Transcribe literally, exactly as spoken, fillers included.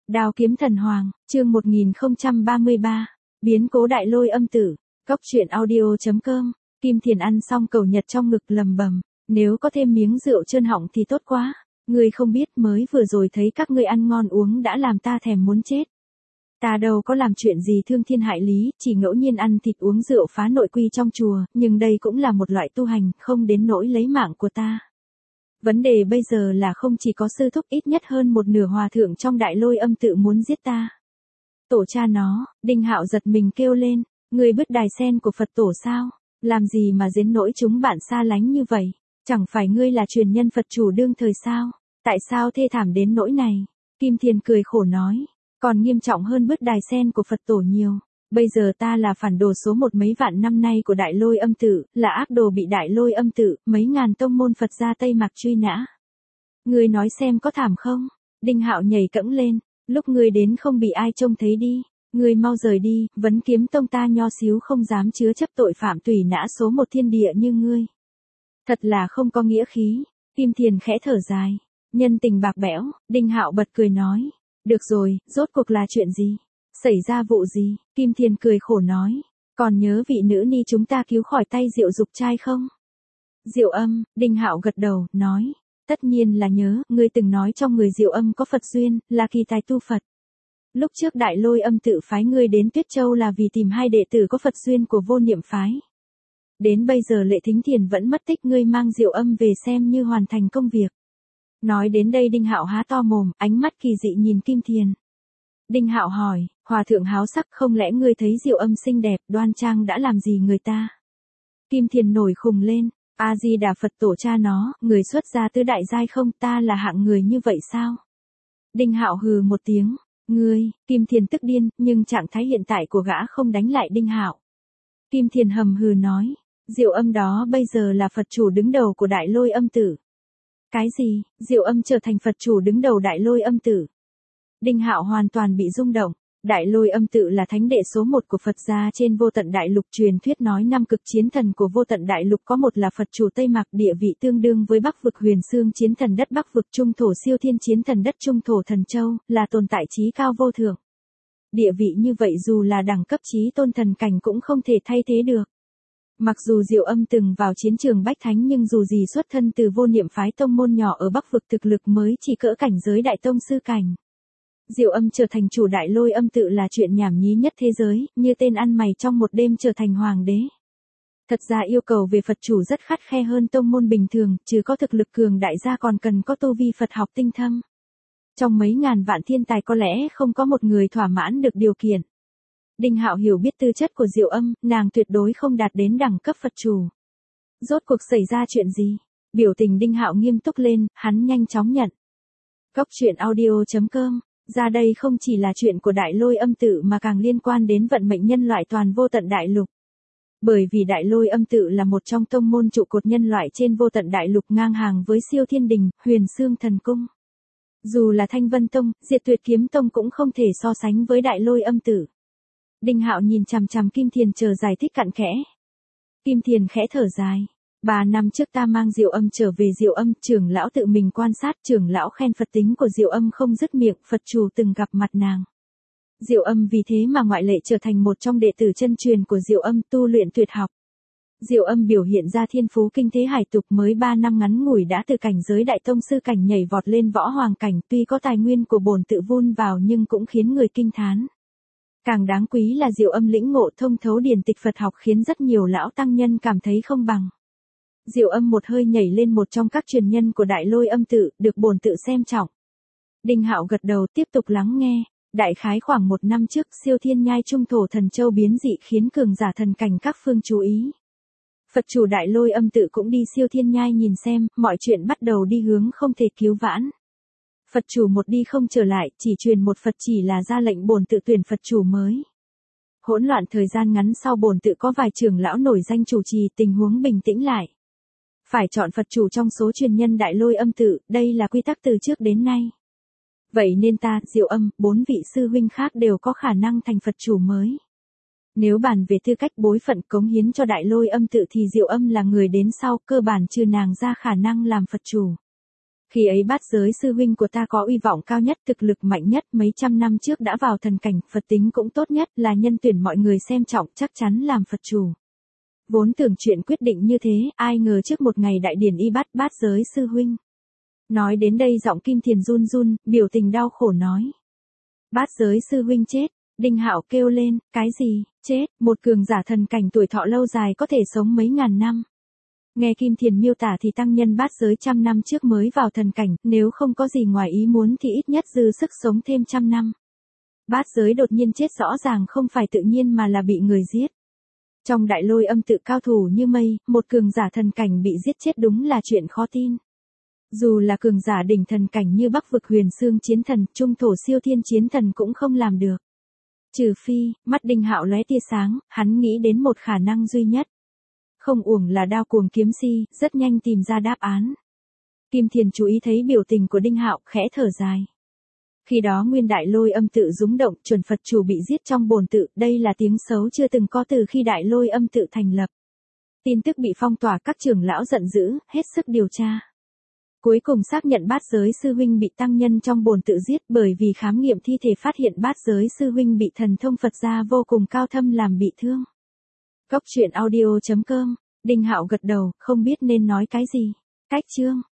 Đao kiếm thần hoàng, chương một nghìn không trăm ba mươi ba, biến cố đại lôi âm tử, cốc truyện audio chấm com, Kim Thiền ăn xong cầu nhật trong ngực lầm bầm, nếu có thêm miếng rượu trơn họng thì tốt quá, ngươi không biết mới vừa rồi thấy các ngươi ăn ngon uống đã làm ta thèm muốn chết. Ta đâu có làm chuyện gì thương thiên hại lý, chỉ ngẫu nhiên ăn thịt uống rượu phá nội quy trong chùa, nhưng đây cũng là một loại tu hành, không đến nỗi lấy mạng của ta. Vấn đề bây giờ là không chỉ có sư thúc, ít nhất hơn một nửa hòa thượng trong đại lôi âm tự muốn giết ta. Tổ cha nó, Đinh Hạo giật mình kêu lên, ngươi bứt đài sen của Phật tổ sao? Làm gì mà đến nỗi chúng bạn xa lánh như vậy? Chẳng phải ngươi là truyền nhân Phật chủ đương thời sao? Tại sao thê thảm đến nỗi này? Kim Thiền cười khổ nói, còn nghiêm trọng hơn bứt đài sen của Phật tổ nhiều. Bây giờ ta là phản đồ số một mấy vạn năm nay của đại lôi âm tự, là ác đồ bị đại lôi âm tự, mấy ngàn tông môn Phật gia Tây Mạc truy nã. Ngươi nói xem có thảm không? Đinh Hạo nhảy cẫng lên, lúc ngươi đến không bị ai trông thấy đi, ngươi mau rời đi, Vấn Kiếm tông ta nho xíu không dám chứa chấp tội phạm tùy nã số một thiên địa như ngươi. Thật là không có nghĩa khí. Kim Thiền khẽ thở dài, nhân tình bạc bẽo. Đinh Hạo bật cười nói, được rồi, rốt cuộc là chuyện gì? Xảy ra vụ gì? Kim Thiền cười khổ nói, còn nhớ vị nữ ni chúng ta cứu khỏi tay Diệu Dục trai không? Diệu Âm, Đinh Hạo gật đầu, nói, tất nhiên là nhớ, ngươi từng nói trong người Diệu Âm có Phật duyên, là kỳ tài tu Phật. Lúc trước đại lôi âm tự phái ngươi đến Tuyết Châu là vì tìm hai đệ tử có Phật duyên của Vô Niệm phái. Đến bây giờ Lệ Thính Thiền vẫn mất tích, ngươi mang Diệu Âm về xem như hoàn thành công việc. Nói đến đây Đinh Hạo há to mồm, ánh mắt kỳ dị nhìn Kim Thiền. Đinh Hạo hỏi, hòa thượng háo sắc, không lẽ ngươi thấy Diệu Âm xinh đẹp, đoan trang đã làm gì người ta? Kim Thiền nổi khùng lên, A Di Đà Phật tổ cha nó, người xuất gia tứ đại giai không, ta là hạng người như vậy sao? Đinh Hạo hừ một tiếng, ngươi. Kim Thiền tức điên, nhưng trạng thái hiện tại của gã không đánh lại Đinh Hạo. Kim Thiền hầm hừ nói, Diệu Âm đó bây giờ là Phật chủ đứng đầu của đại lôi âm tử. Cái gì? Diệu Âm trở thành Phật chủ đứng đầu đại lôi âm tử? Đinh Hạo hoàn toàn bị rung động. Đại lôi âm tự là thánh đệ số một của Phật gia trên vô tận đại lục, truyền thuyết nói năm cực chiến thần của vô tận đại lục có một là Phật chủ Tây Mạc, địa vị tương đương với Bắc vực Huyền Xương chiến thần đất Bắc vực, Trung thổ siêu thiên chiến thần đất Trung thổ thần châu, là tồn tại trí cao vô thượng. Địa vị như vậy dù là đẳng cấp trí tôn thần cảnh cũng không thể thay thế được. Mặc dù Diệu Âm từng vào chiến trường bách thánh, nhưng dù gì xuất thân từ Vô Niệm phái tông môn nhỏ ở Bắc vực, thực lực mới chỉ cỡ cảnh giới đại tông sư cảnh. Diệu Âm trở thành chủ đại lôi âm tự là chuyện nhảm nhí nhất thế giới, như tên ăn mày trong một đêm trở thành hoàng đế. Thật ra yêu cầu về Phật chủ rất khắt khe hơn tông môn bình thường, trừ có thực lực cường đại gia còn cần có tu vi Phật học tinh thâm. Trong mấy ngàn vạn thiên tài có lẽ không có một người thỏa mãn được điều kiện. Đinh Hạo hiểu biết tư chất của Diệu Âm, nàng tuyệt đối không đạt đến đẳng cấp Phật chủ. Rốt cuộc xảy ra chuyện gì? Biểu tình Đinh Hạo nghiêm túc lên, hắn nhanh chóng nhận. Cốc truyện audio chấm com. Ra đây không chỉ là chuyện của đại lôi âm tự mà càng liên quan đến vận mệnh nhân loại toàn vô tận đại lục. Bởi vì đại lôi âm tự là một trong tông môn trụ cột nhân loại trên vô tận đại lục, ngang hàng với Siêu Thiên Đình, Huyền Xương Thần Cung. Dù là Thanh Vân Tông, Diệt Tuyệt Kiếm Tông cũng không thể so sánh với đại lôi âm tự. Đinh Hạo nhìn chằm chằm Kim Thiền chờ giải thích cặn kẽ. Kim Thiền khẽ thở dài. Ba năm trước ta mang Diệu Âm trở về Diệu Âm, trưởng lão tự mình quan sát, trưởng lão khen Phật tính của Diệu Âm không dứt miệng, Phật chủ từng gặp mặt nàng. Diệu Âm vì thế mà ngoại lệ trở thành một trong đệ tử chân truyền của Diệu Âm, tu luyện tuyệt học. Diệu Âm biểu hiện ra thiên phú kinh thế hải tục, mới ba năm ngắn ngủi đã từ cảnh giới đại tông sư cảnh nhảy vọt lên võ hoàng cảnh, tuy có tài nguyên của bổn tự vun vào nhưng cũng khiến người kinh thán. Càng đáng quý là Diệu Âm lĩnh ngộ thông thấu điển tịch Phật học khiến rất nhiều lão tăng nhân cảm thấy không bằng. Diệu Âm một hơi nhảy lên một trong các truyền nhân của đại lôi âm tự, được bổn tự xem trọng. Đinh Hạo gật đầu tiếp tục lắng nghe. Đại khái khoảng một năm trước, Siêu Thiên Nhai Trung thổ thần châu biến dị khiến cường giả thần cảnh các phương chú ý. Phật chủ đại lôi âm tự cũng đi Siêu Thiên Nhai nhìn xem, mọi chuyện bắt đầu đi hướng không thể cứu vãn. Phật chủ một đi không trở lại, chỉ truyền một Phật chỉ là ra lệnh bổn tự tuyển Phật chủ mới. Hỗn loạn thời gian ngắn sau, bổn tự có vài trưởng lão nổi danh chủ trì, tình huống bình tĩnh lại. Phải chọn Phật chủ trong số truyền nhân đại lôi âm tự, đây là quy tắc từ trước đến nay. Vậy nên ta, Diệu Âm, bốn vị sư huynh khác đều có khả năng thành Phật chủ mới. Nếu bàn về tư cách bối phận cống hiến cho đại lôi âm tự thì Diệu Âm là người đến sau, cơ bản trừ nàng ra khả năng làm Phật chủ. Khi ấy bát giới sư huynh của ta có uy vọng cao nhất, thực lực mạnh nhất, mấy trăm năm trước đã vào thần cảnh, Phật tính cũng tốt nhất, là nhân tuyển mọi người xem trọng, chắc chắn làm Phật chủ. Vốn tưởng chuyện quyết định như thế, ai ngờ trước một ngày đại điển y bắt bát giới sư huynh. Nói đến đây giọng Kim Thiền run run, biểu tình đau khổ nói. Bát giới sư huynh chết. Đinh Hạo kêu lên, cái gì, chết, một cường giả thần cảnh tuổi thọ lâu dài có thể sống mấy ngàn năm. Nghe Kim Thiền miêu tả thì tăng nhân bát giới trăm năm trước mới vào thần cảnh, nếu không có gì ngoài ý muốn thì ít nhất dư sức sống thêm trăm năm. Bát giới đột nhiên chết rõ ràng không phải tự nhiên mà là bị người giết. Trong đại lôi âm tự cao thủ như mây, một cường giả thần cảnh bị giết chết đúng là chuyện khó tin. Dù là cường giả đỉnh thần cảnh như Bắc vực Huyền Xương chiến thần, Trung thổ siêu thiên chiến thần cũng không làm được. Trừ phi, mắt Đinh Hạo lóe tia sáng, hắn nghĩ đến một khả năng duy nhất. Không uổng là đao cuồng kiếm si, rất nhanh tìm ra đáp án. Kim Thiền chú ý thấy biểu tình của Đinh Hạo, khẽ thở dài. Khi đó nguyên đại lôi âm tự rúng động, chuẩn Phật chủ bị giết trong bồn tự, đây là tiếng xấu chưa từng có từ khi đại lôi âm tự thành lập. Tin tức bị phong tỏa, các trưởng lão giận dữ, hết sức điều tra. Cuối cùng xác nhận bát giới sư huynh bị tăng nhân trong bồn tự giết, bởi vì khám nghiệm thi thể phát hiện bát giới sư huynh bị thần thông Phật gia vô cùng cao thâm làm bị thương. Góc truyện audio chấm com, Đinh Hạo gật đầu, không biết nên nói cái gì. Cách chương